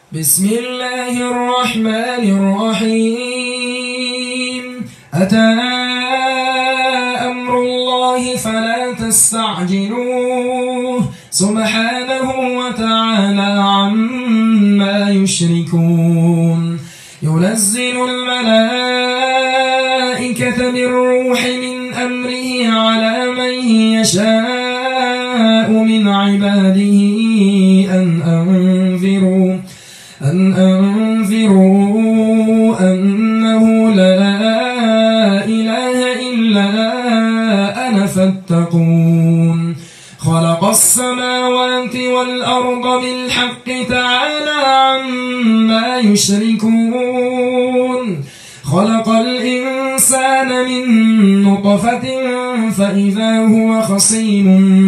بسم الله الرحمن الرحيم أتى أمر الله فلا تستعجلوه سبحانه وتعالى عما يشركون ينزل الملائكة بالروح من أمره على من يشاء من عباده أن أنذروا أنه لا إله إلا أنا فاتقون خلق السماوات والأرض بالحق تعالى عما يشركون خلق الإنسان من نطفة فإذا هو خصيم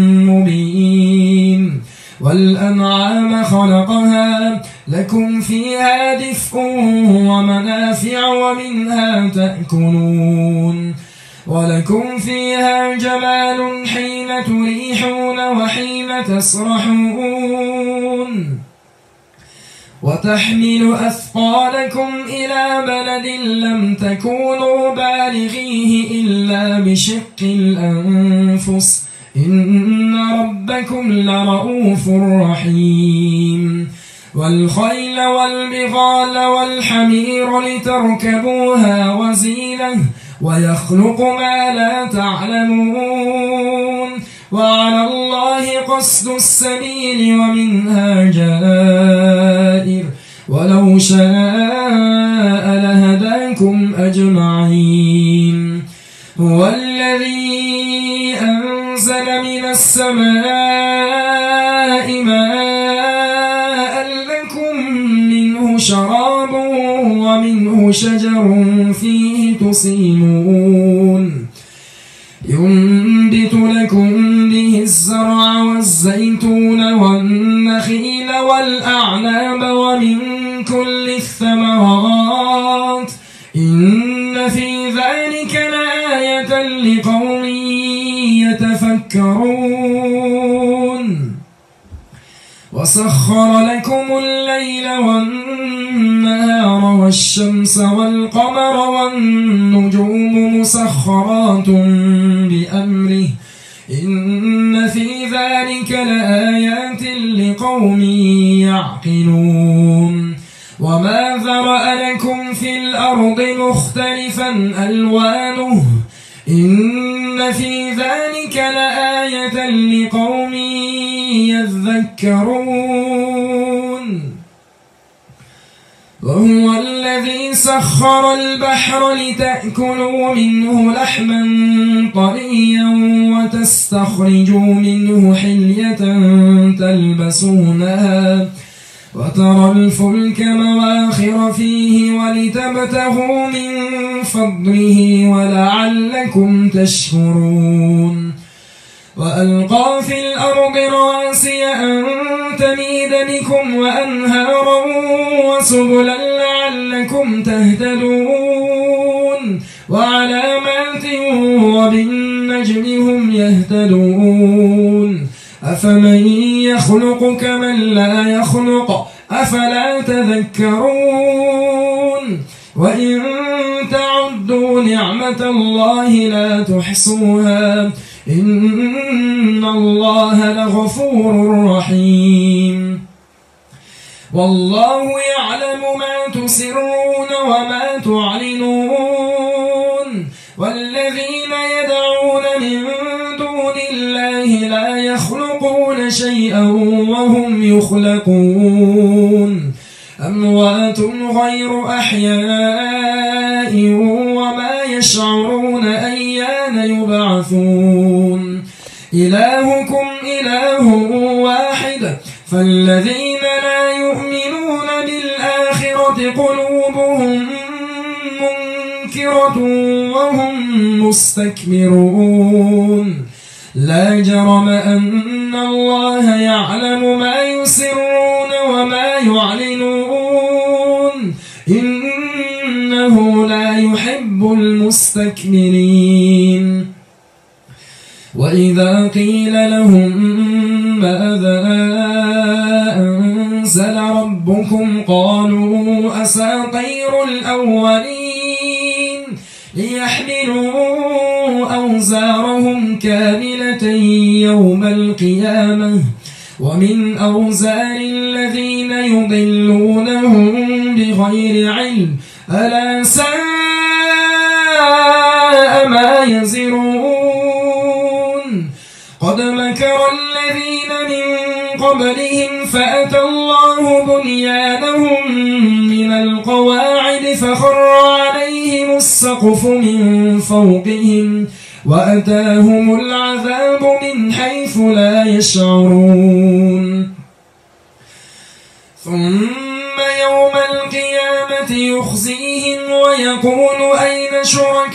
مبين والأنعام خلقها لكم فيها دفء ومنافع ومنها تأكلون ولكم فيها جمال حين تريحون وحين تسرحون وتحمل أثقالكم إلى بلد لم تكونوا بالغيه إلا بشق الأنفس إن ربكم لرؤوف رحيم والخيل والبغال والحمير لتركبوها وزينة ويخلق ما لا تعلمون وعلى الله قصد السبيل ومنها جائر ولو شاء لهداكم أجمعين هو الذي أنزل من السماء ماء لكم منه شراب ومنه شجر فيه تصيمون ينبت لكم به الزرع والزيتون والنخيل والأعناب ومن كل الثمرات إن في ذلك لآية لقوم يتفكرون وسخر لكم الليل والنهار والشمس والقمر والنجوم مسخرات بأمره إن في ذلك لآيات لقوم يعقلون وما ذرأ لكم في الأرض مختلفا ألوانه إن في ذلك لآية لقوم يذكرون وهو الذي سخر البحر لتأكلوا منه لحما طريا وتستخرجوا منه حلية تلبسونها وترى الفلك مواخر فيه ولتبتغوا من فضله ولعلكم تشكرون وألقى في الأرض رواسي أن تميد بكم وأنهارا وسبلا لعلكم تهتدون وعلامات وبالنجم هم يهتدون أفمن يخلق كمن لا يخلق أفلا تذكرون وإن تعدوا نعمة الله لا تحصوها إن الله لغفور رحيم والله يعلم ما تسرون وما تعلنون والذين يدعون من دون الله لا يخلقون شيئا وهم يخلقون أموات غير أحياء وما يشعرون أيان يبعثون إلهكم إله واحد فالذين لا يؤمنون بالآخرة قلوبهم منكرة وهم مستكبرون لا جرم أن الله يعلم ما يسرون وما يعلنون إنه لا يحب المستكبرين وإذا قيل لهم ماذا أنزل ربكم ربكم قالوا أساطير الأولين ليحملوا أوزارهم كاملة يوم القيامة ومن أوزار الذين يضلونهم بغير علم ألا ساء ما يزرون قد مكر الذين من قبلهم فأتى الله بنيانهم من القواعد فخر عليهم السقف من فوقهم وأتاهم العذاب من حيث لا يشعرون ثم يوم القيامة يخزيهم ويقول أين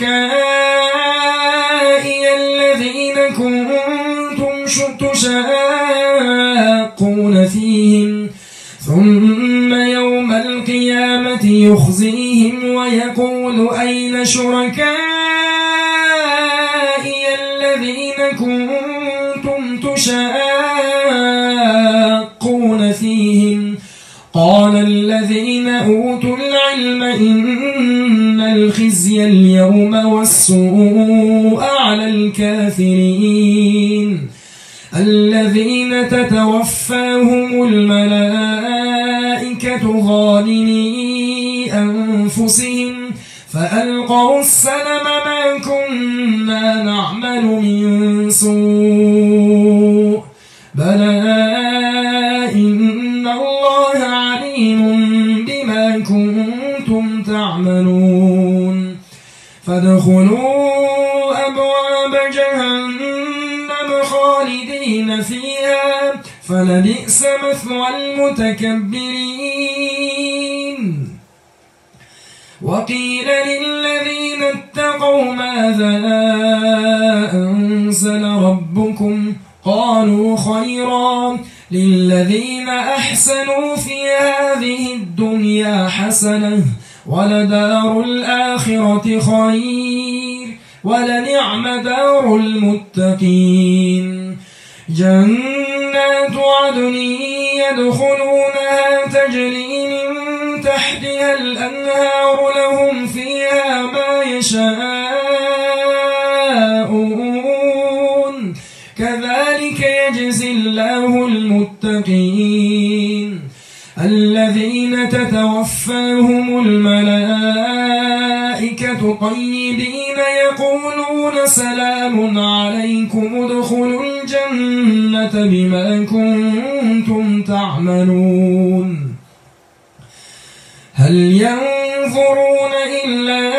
شركائي الذين كنتم تشاقون فيهم ثم يوم القيامة يخزيهم ويقول أين شركائي الذين كنتم تشاقون فيهم قال الذين أوتوا العلم إن الخزي اليوم والسوء على الكافرين الذين تتوفاهم الملائكة ظالمي أنفسهم فألقوا السلم ما كنا نعمل من سوء بلى إن الله عليم بما كنتم تعملون فادخلوا أبواب جهنم خالدين فيها فلبئس مثوى المتكبرين وقيل للذين اتقوا ماذا أنزل ربكم قالوا خيرا للذين أحسنوا في هذه الدنيا حسنة ولدار الآخرة خير ولنعم دار المتقين جنات عدن يدخلونها تجري من تحتها الأنهار لهم فيها ما يشاءون كذلك يجزي الله المتقين الذين تتوفاهم الملائكة طيبين يقولون سلام عليكم ادخلوا الجنة بما كنتم تعملون هل ينظرون إلا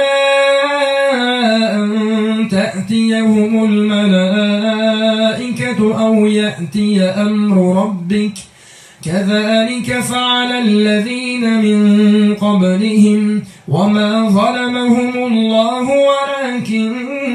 أن تأتيهم الملائكة أو يأتي أمر ربك كذلك فعل الذين من قبلهم وما ظلمهم الله ولكن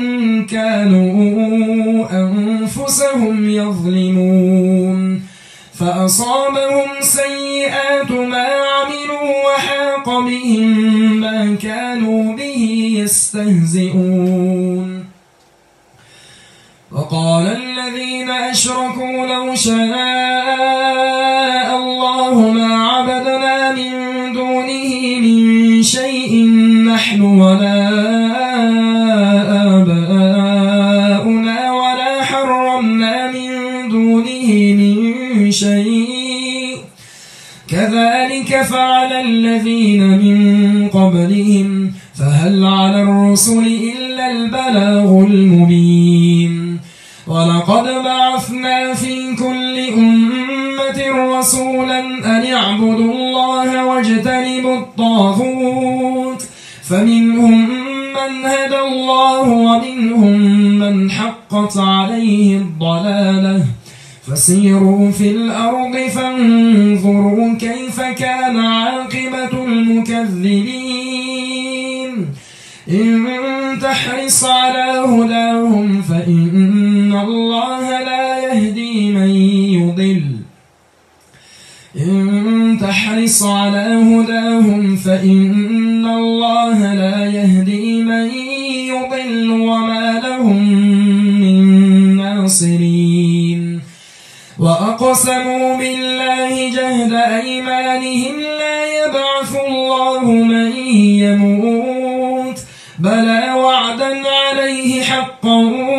كانوا أنفسهم يظلمون فأصابهم سيئات ما عملوا وحاق بهم ما كانوا به يستهزئون وقال الذين أشركوا لو شاء الله ما عبدنا من دونه من شيء نحن ولا آباؤنا ولا حرمنا من دونه من شيء كذلك فعل الذين من قبلهم فهل على الرسل إلا البلاغ المبين ولقد بعثنا في كل أمة رسولا أن اعبدوا الله واجتنبوا الطاغوت فمنهم من هدى الله ومنهم من حقت عليه الضلالة فسيروا في الأرض فانظروا كيف كان عاقبة المكذبين إن تحرص على هداهم فإن الله لا يهدي من يضل إن تحرص على هداهم فإن الله لا يهدي من يضل وما لهم من ناصرين وأقسموا بالله جهد أيمانهم لا يبعث الله من يموت بلى وعدا عليه حقا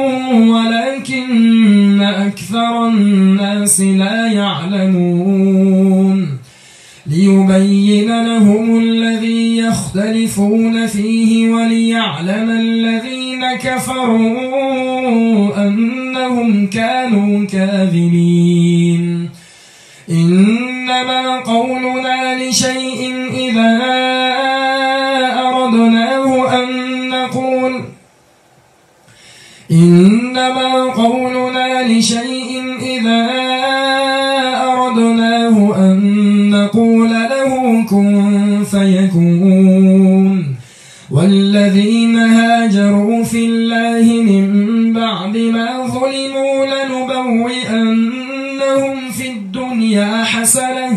ولكن أكثر الناس لا يعلمون ليبين لهم الذي يختلفون فيه وليعلم الذين كفروا أنهم كانوا كاذبين إنما قولنا لشيء إذا أردناه أن نقول له كن فيكون والذين هاجروا في الله من بعد ما ظلموا لنبوئنهم في الدنيا حسنة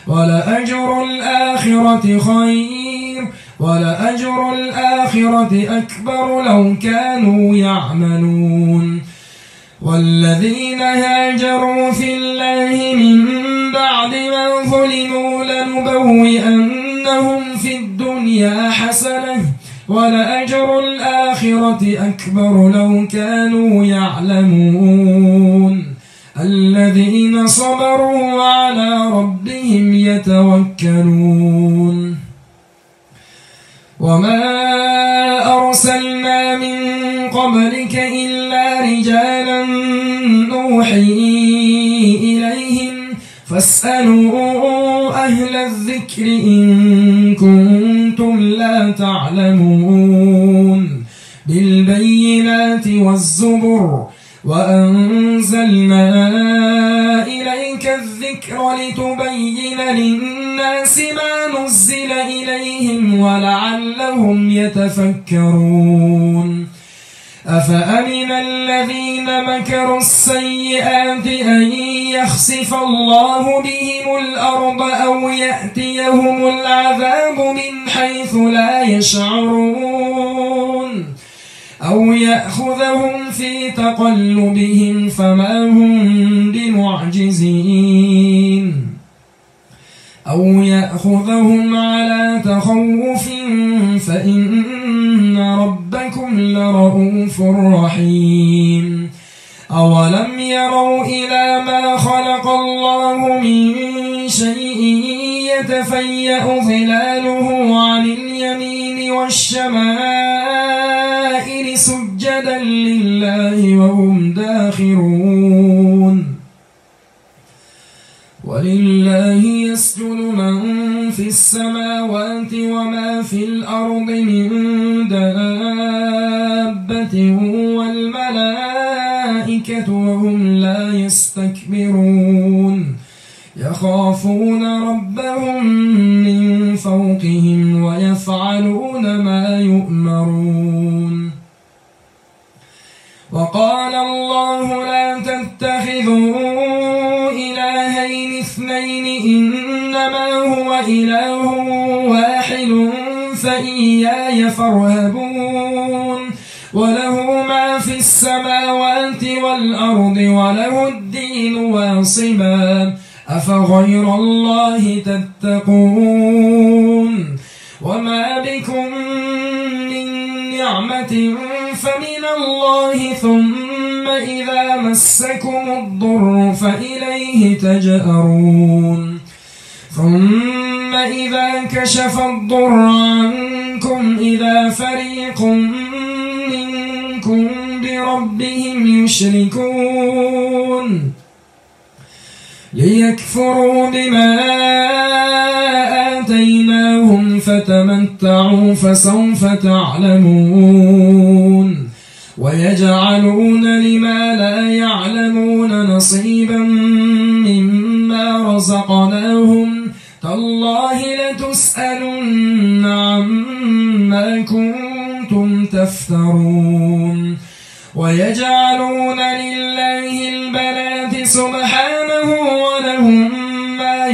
ولأجر الآخرة أكبر لو كانوا يعملون والذين هاجروا في الله من بعد ما ظلموا لنبوئنهم في الدنيا حسنة ولأجر الآخرة أكبر لو كانوا يعلمون الذين صبروا وعلى ربهم يتوكلون وما أرسلنا من قبلك إلا رجالا نوحي إليهم فاسألوا أهل الذكر إن كنتم لا تعلمون بالبينات والزبر وأنزلنا إليك الذكر لتبين للناس ما نزل إليهم ولعلهم يتفكرون أفأمن الذين مكروا السيئات أن يخسف الله بهم الأرض أو يأتيهم العذاب من حيث لا يشعرون أو يأخذهم في تقلبهم فما هم بمعجزين أو يأخذهم على تخوف فإن ربكم لرؤوف رحيم أولم يروا إلى ما خلق الله من شيء يتفيأ ظلاله عن اليمين والشمائل سجدا لله وهم داخرون ولله يسجد من في السماوات وما في الأرض من دابة والملائكة وهم لا يستكبرون يخافون ربهم من فوقهم ويفعلون ما يؤمرون وقال الله لا تتخذوا إلهين اثنين إنما هو إله واحد فإياي فارهبون وله ما في السماوات والأرض وله الدين واصبا أفغير الله تتقون وما بكم من نعمة فمن الله ثم إذا مسكم الضر فإليه تجأرون ثم إذا كشف الضر عنكم إذا فريق منكم بربهم يشركون ليكفروا بما آتيناهم فتمتعوا فسوف تعلمون ويجعلون لما لا يعلمون نصيبا مما رزقناهم تالله لتسألن عما كنتم تفترون ويجعلون لله البنات سبحانه ولهم ما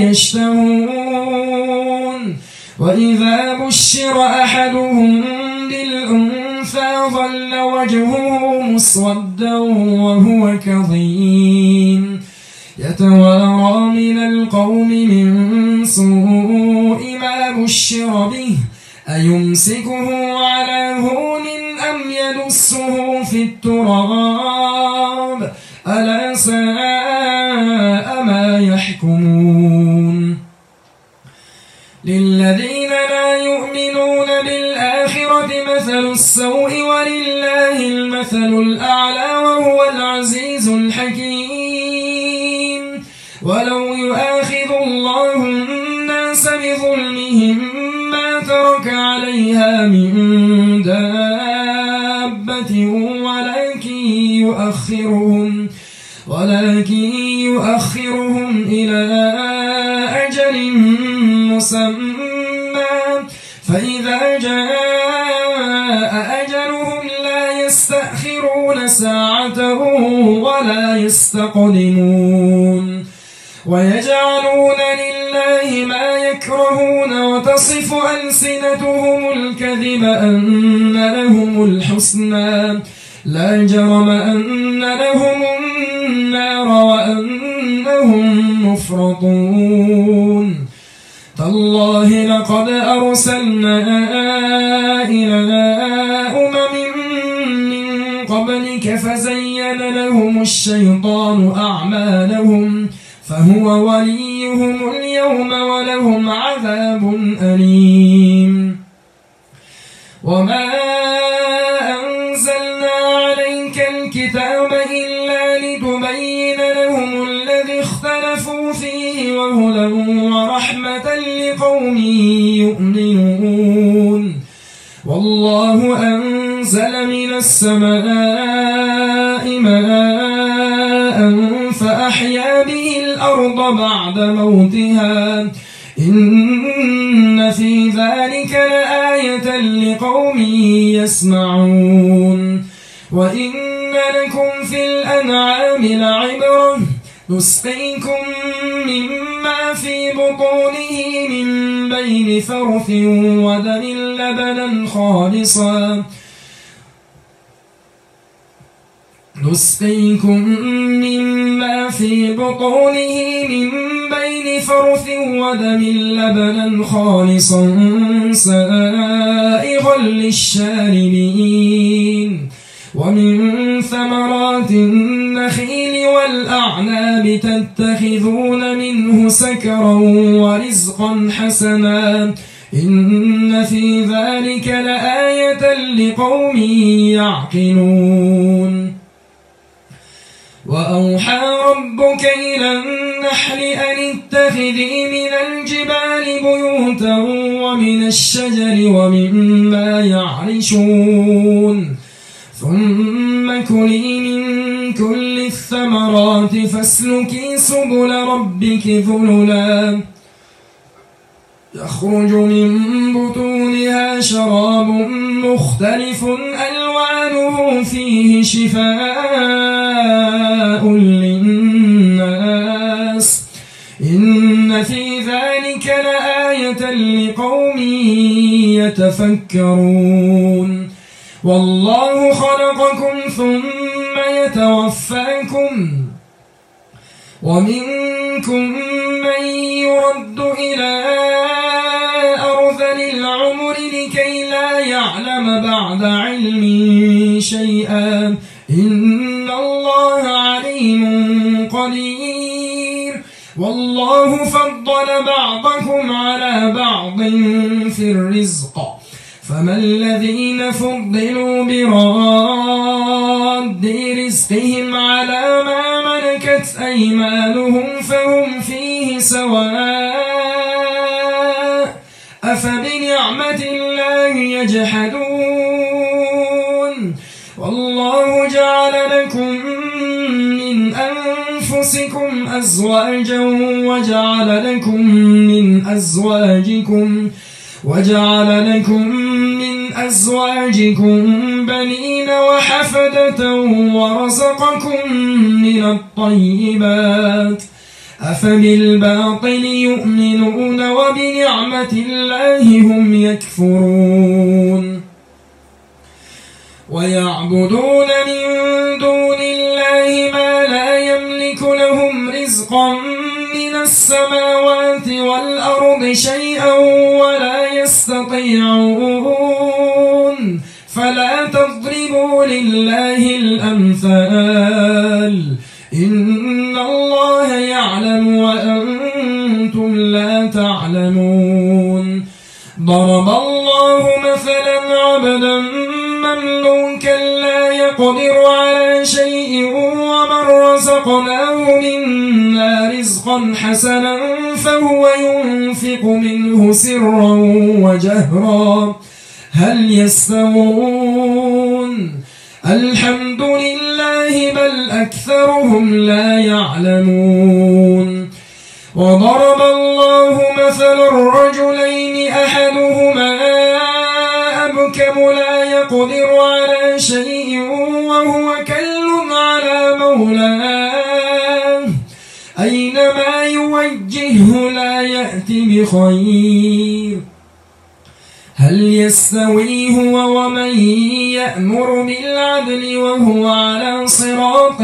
يشتهون وإذا بشر أحدهم بالأنثى ظل وجهه مسودا وهو كظيم يتوارى من القوم من سوء ما بشر به أيمسكه على هون أم يدسه في التراب ألا ساء ما يحكمون للذين لا يؤمنون بالآخرة مثل السوء ولله المثل الأعلى وهو العزيز الحكيم ولو يؤاخذ الله الناس بظلمهم ما ترك عليها من دابة ولكن يؤخرهم إلى أجل مسمى فإذا جاء أجلهم لا يستأخرون ساعة ولا يستقدمون ويجعلون لله ما يكرهون وتصف ألسنتهم الكذب أن لهم الحسنى لا جرم أن لهم النار وأنهم مفرطون تالله لقد أرسلنا إلى أمم من قبلك فزين لهم الشيطان أعمالهم فهو وليهم اليوم ولهم عذاب أليم وما أنزلنا عليك الكتاب إلا لتبين لهم الذي اختلفوا فيه وهدى ورحمة لقوم يؤمنون والله أنزل من السماء ماء فأحيا به الأرض بعد موتها إن في ذلك لآية لقوم يسمعون وإن لكم في الأنعام لعبرة نسقيكم مما في بطونه من بين فرث ودم لبنا خالصا نسقيكم مما في بطونه من بين فرث ودم لبنا خالصا سائغا للشاربين ومن ثمرات النخيل والأعناب تتخذون منه سكرا ورزقا حسنا إن في ذلك لآية لقوم يعقلون وأوحى ربك إلى النحل أن اتخذي من الجبال بيوتا ومن الشجر ومما يعرشون ثم كلي من كل الثمرات فاسلكي سبل ربك ذللا يخرج من بطونها شراب مختلف ألوانه فيه شفاء للناس إن في ذلك لآية لقوم يتفكرون والله خلقكم ثم يتوفاكم ومنكم من يرد إلى أرذل العمر لكي لا يعلم بعد علم شيئا إن الله عليم قدير والله فضل بعضكم على بعض في الرزق فما الذين فضلوا براد رزقهم على ما ملكت أيمانهم فهم فيه سواء أفبنعمة الله يجحدون والله جعل لكم من أنفسكم أزواجا وجعل لكم من أزواجكم بنين وحفدة ورزقكم من الطيبات أفبالباطل يؤمنون وبنعمة الله هم يكفرون ويعبدون من دون الله ما لا يملك لهم رزقا رزقا من السماوات والأرض شيئا ولا يستطيعون فلا تضربوا لله الأمثال إن الله يعلم وأنتم لا تعلمون ضرب الله مثلا عبدا مملوكا لا يقدر على شيء ومن رزقناه منا رزقا حسنا فهو ينفق منه سرا وجهرا هل يستوون الحمد لله بل أكثرهم لا يعلمون وضرب الله مثلا الرجلين أحدهما أبكم لا يقدر على شيء وهو كل على مولاه أينما يوجهه لا يأتي بخير هل يستوي هو ومن يأمر بالعدل وهو على صراط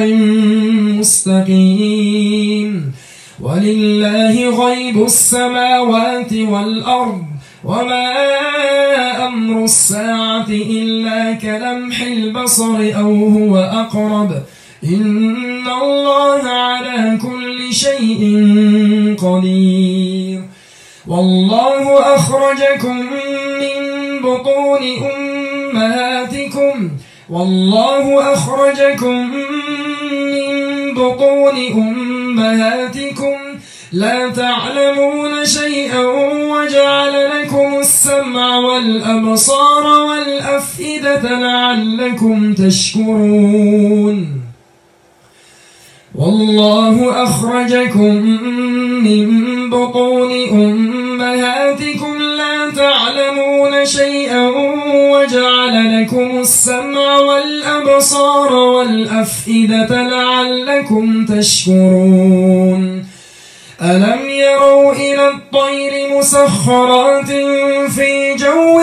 مستقيم ولله غيب السماوات والأرض وما أمر الساعة إلا كلمح البصر أو هو أقرب إن الله على كل شيء قدير والله أخرجكم من بطون أمهاتكم لا تعلمون شيئا وجعل لكم السمع والأبصار والأفئدة لعلكم تشكرون والله أخرجكم من بطون أمهاتكم لا تعلمون شيئا وجعل لكم السمع والأبصار والأفئدة لعلكم تشكرون ألم يروا إلى الطير مسخرات في جو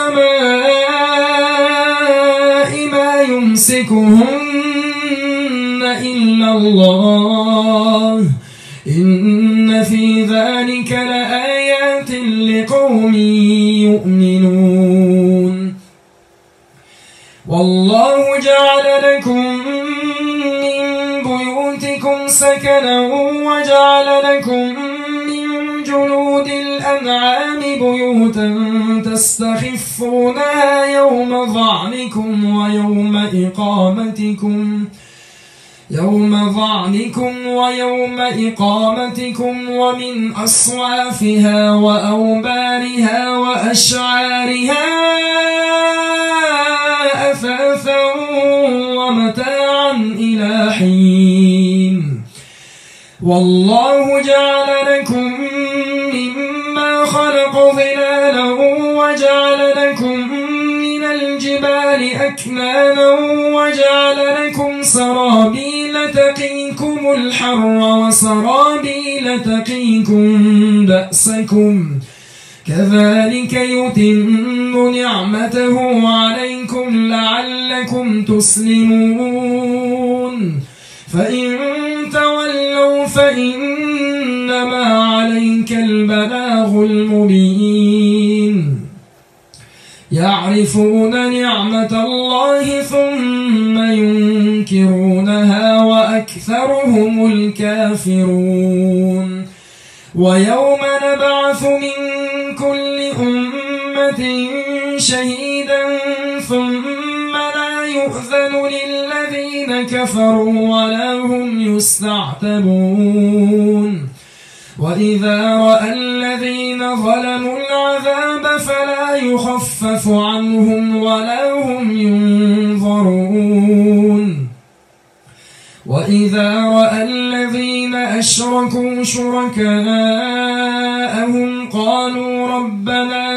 السماء ما يمسكهن إلا الله إن في ذلك لآيات لقوم يؤمنون والله جعل لكم من بيوتكم سكنا وجعل لكم من جلود الأنعام بيوتا تستخفونها يوم ظعنكم ويوم إقامتكم ومن أصوافها وأوبارها وأشعارها أثاثا ومتاعا إلى حين والله جعل لكم مما خلق ظلالا وجعل لكم من الجبال أكنانا وجعل لكم سرابيل تقيكم الحر وسرابيل تقيكم بأسكم كذلك يتم نعمته عليكم لعلكم تسلمون فإن تولوا فإنما عليك البلاغ المبين يعرفون نعمة الله ثم ينكرونها وأكثرهم الكافرون ويوم نبعث من كل أمة شهيدا ثم لا يؤذن للذين كفروا ولا هم يستعتبون وإذا رأى الذين ظلموا العذاب فلا يخفف عنهم ولا هم ينظرون وإذا رأى الذين أشركوا شركاءهم قالوا ربنا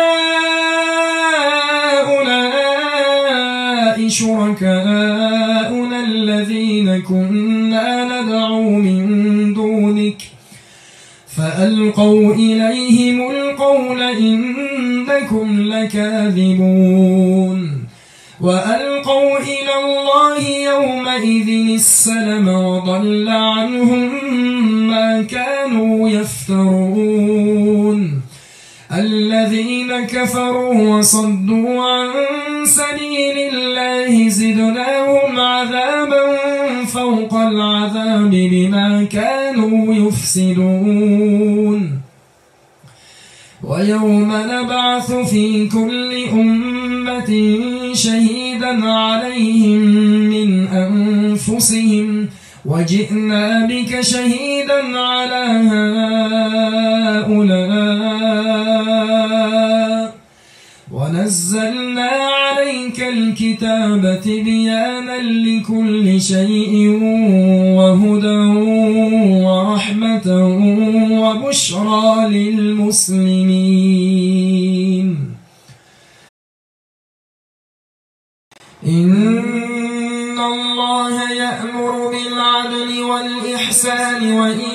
هؤلاء شركاؤنا الذين كنا ندعو من دونك فألقوا إليهم القول إنكم لكاذبون وألقوا إلى الله يومئذ السلم وضل عنهم ما كانوا يفترون الذين كفروا وصدوا عن سبيل الله زدناهم عذابا فوق العذاب بما كانوا يفسدون ويوم نبعث في كل أمة شهيدا عليهم من أنفسهم وجئنا بك شهيدا على هؤلاء ونزلنا عليك الكتاب تبيانا لكل شيء وهدى ورحمة وبشرى للمسلمين إن الله يأمر بالعدل والإحسان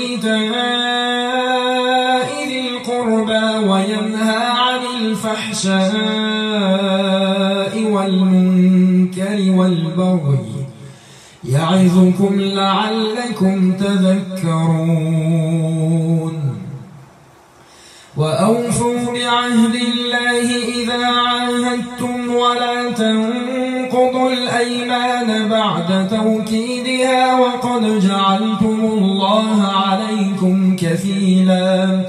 وإيتاء ذي القربى وينهى عن الفحشاء والمنكر والبغي يعظكم لعلكم تذكرون وأوفوا بعهد الله إذا عاهدتم ولا تنقضوا الأيمان بعد توكيدها وقد جعلتم الله عليكم كفيلا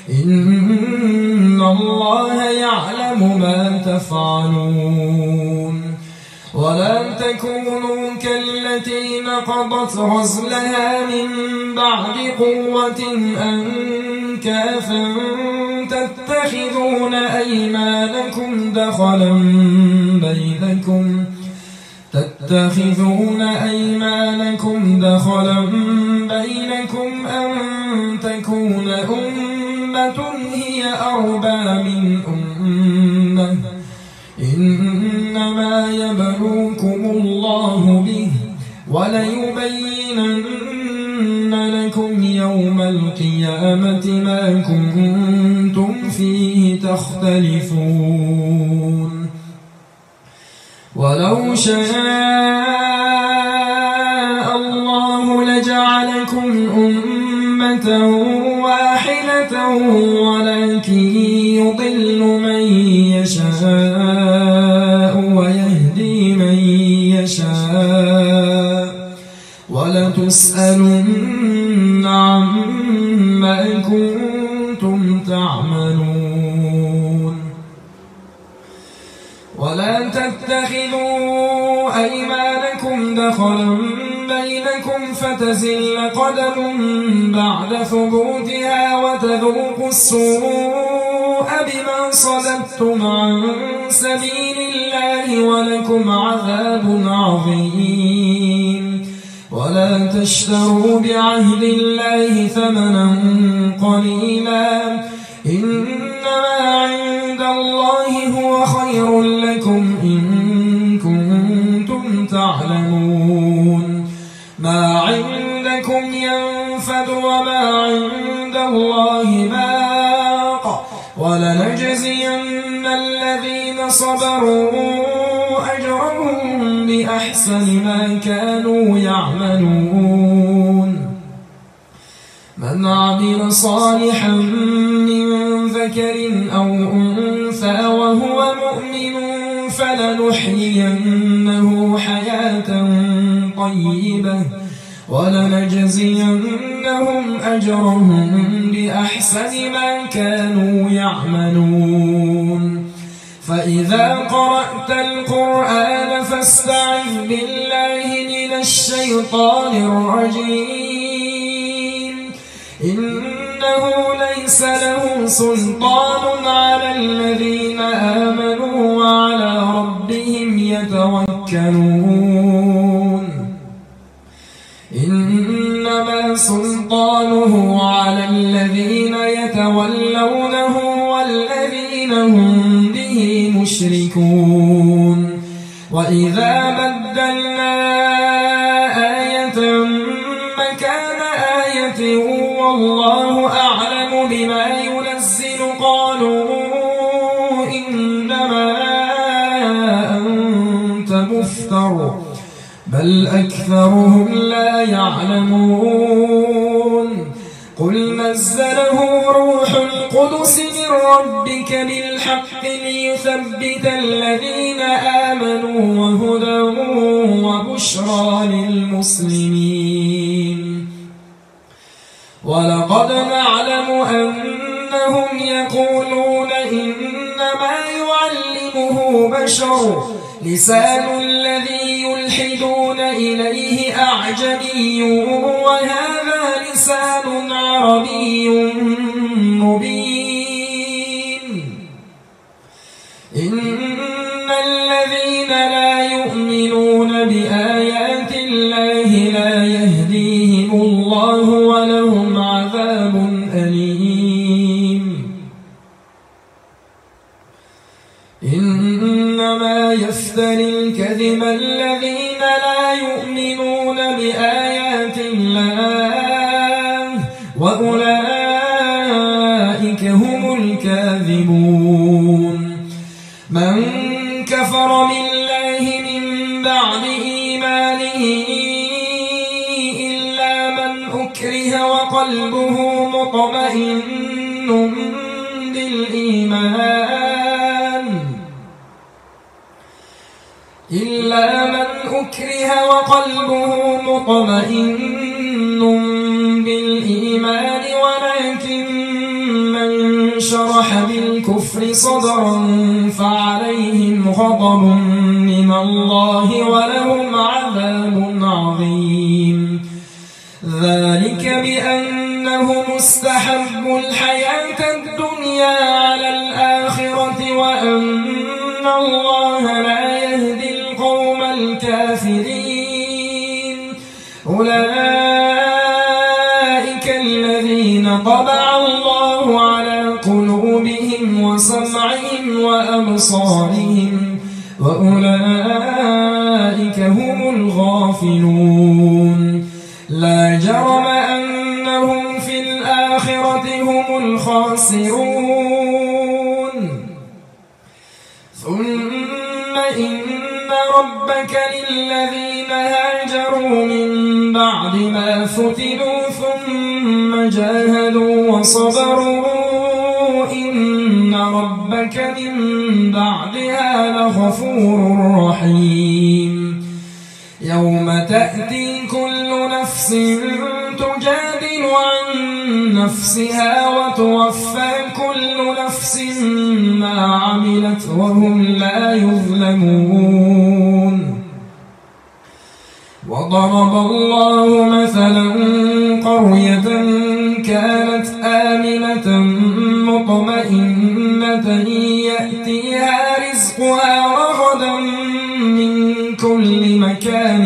إن الله يعلم ما تفعلون ولا تكونوا كالتي نقضت غزلها من بعد قوة أنكاثا تتخذون أيمانكم دخلا بينكم أن تكون أمة هي أربى من أمة إنما يبلوكم الله به وليبينن لكم يوم القيامة ما كنتم فيه تختلفون ولو شاء الله لجعلكم أمة واحدة ولكن يضل من يشاء ويهدي من يشاء ولتسألن عما كنتم تعملون ولا تتخذوا أيمانكم دخلا بينكم فتزل قدم بعد ثبوتها وتذوقوا السوء بما صددتم عن سبيل الله ولكم عذاب عظيم ولا تشتروا بعهد الله ثمنا قليلا إنما عند الله هو خير لكم إن كنتم تعلمون ما عندكم ينفد وما عند الله باق ولنجزين الذين صبروا أجرهم بأحسن ما كانوا يعملون من عمل صالحا من ذكر أو أنثى وهو مؤمن فلنحيينه حياة طيبة ولنجزينهم أجرهم بأحسن ما كانوا يعملون فإذا قرأت القرآن فاستعذ بالله من الشيطان الرجيم إنه ليس له سلطان على الذين آمنوا وعلى ربهم يتوكلون إنما سلطانه على الذين يتولونه والذين هم به مشركون وإذا بدلنا آية مكان آية والله أعلم بما ينزل قالوا إنما أنت بل أكثرهم لا يعلمون قل نزله روح القدس من ربك بالحق ليثبت الذين آمنوا وهدى وبشرى للمسلمين ولقد نعلم أنهم يقولون إنما يعلمه بشر لسان الذي يلحدون إليه أعجمي وهذا لسان عربي مبين إن الذين لا يؤمنون بآيات الله لا يهديهم الله ولهم عذاب أليم إنما يفتري الكذب الذين لا يؤمنون بآيات الله وأولئك هم الكاذبون من كفر بالله من بعد إيمانه إلا من أكره وقلبه مطمئن بالإيمان ولكن من شرح بالكفر صدرا فعليهم غضب من الله ولهم عذاب عظيم ذلك بأنهم استحبوا الحياة الدنيا على الآخرة وأن الله لا يهدي القوم الكافرين أولئك الذين طبع الله على قلوبهم وسمعهم وأبصارهم وأولئك هم الغافلون لا جرم أنهم في الآخرة هم الخاسرون ثم إن ربك للذين هاجروا من بعد ما فتنوا ثم جاهدوا وصبروا إن ربك من بعدها لغفور رحيم يوم تأتي كل نفس تجادل عن نفسها وتوفى كل نفس ما عملت وهم لا يظلمون وضرب الله مثلا قرية كانت آمنة مطمئنة يأتيها رزقها رغدا من كل مكان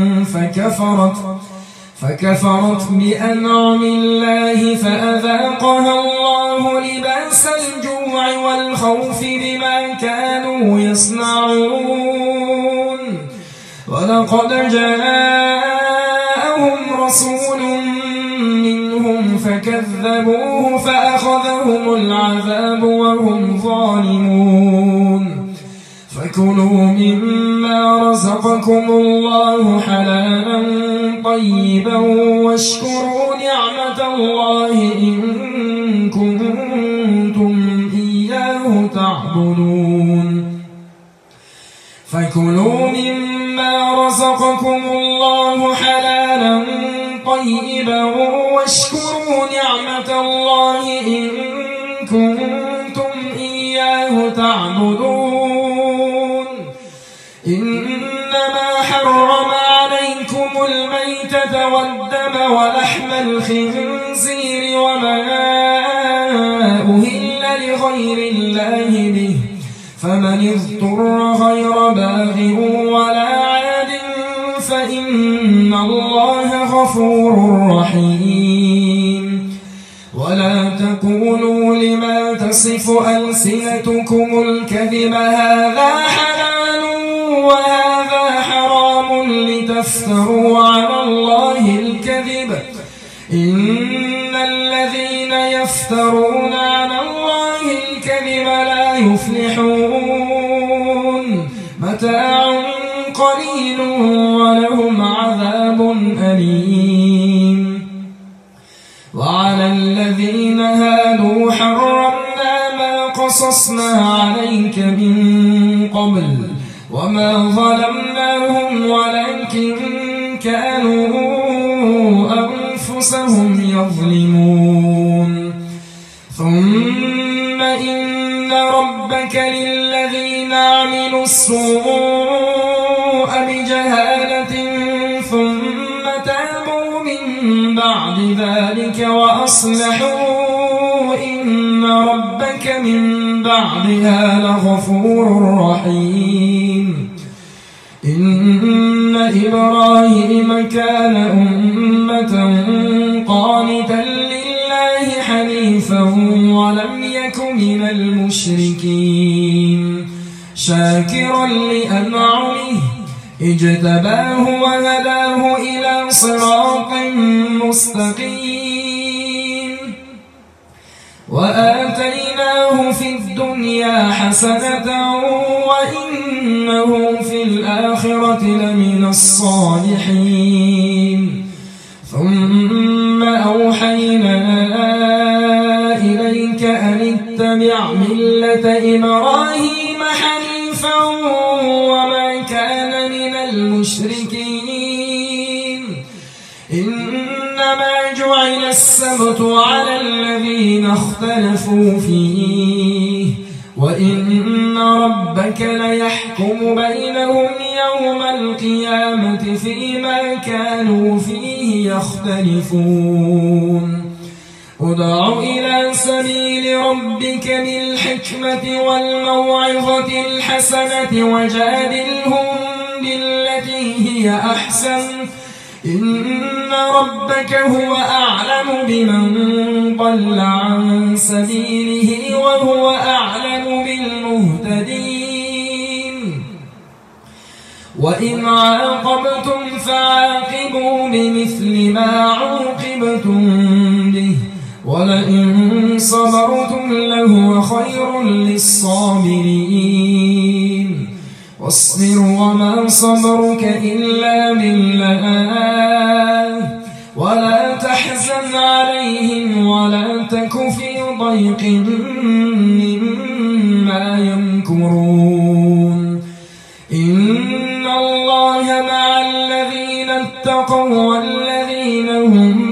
فكفرت بأنعم الله فأذاقها الله لباس الجوع والخوف بما كانوا يصنعون ولقد جاءهم رسول منهم فكذبوه فأخذهم العذاب وهم ظالمون فكلوا مما رزقكم الله حلالا طيبا واشكروا نعمة الله إن كنتم إياه تعبدون فكلوا مما رزقكم الله حلالا طيبا واشكروا نعمة الله إن كنتم إياه تعبدون إنما حرم عليكم الميتة والدم ولحم الخنزير وما أهل لغير الله به فمن اضطر غير باغ ولا عاد فإن الله غفور رحيم ولا تقولوا لما تصف ألسنتكم الكذب هذا حلال وهذا حرام لتفتروا على الله الكذب إن الذين يفترون على الله الكذب لا يفلحون متاع قليل ولهم عذاب أليم. وعلى الذين هادوا حرمنا ما قصصنا عليك من قبل وما ظلمناهم ولكن كانوا أنفسهم يظلمون. ثم إن ربك للذين عملوا السوء بجهالة ثم تابوا من بعد ذلك وأصلحوا إن ربك من بعدها لغفور رحيم. إن إبراهيم كان أمة قانتا لله حنيفا ولم يك من المشركين شاكرا لأنعمه اجتباه وهداه إلى صراط مستقيم. وآتيناه في الدنيا حسنة وإنه في الآخرة لمن الصالحين. ثم أوحينا إليك أن اتبع ملة إبراهيم حنيفا وما كان من المشركين. إنما جعل السبت على الذين اختلفوا فيه وإن ربك ليحكم بينهم يوم القيامة فيما كانوا فيه يختلفون. ادع إلى سبيل ربك بالحكمة والموعظة الحسنة وجادلهم بالتي هي أحسن إن ربك هو أعلم بمن ضل عن سبيله وهو أعلم بالمهتدين. وإن عاقبتم فعاقبوا بمثل ما عوقبتم به ولئن صبرتم لهو خير للصابرين. واصبر وما صبرك إلا بالله ولا تحزن عليهم ولا تك في ضيق مما يمكرون. إن الله مع الذين اتقوا والذين هم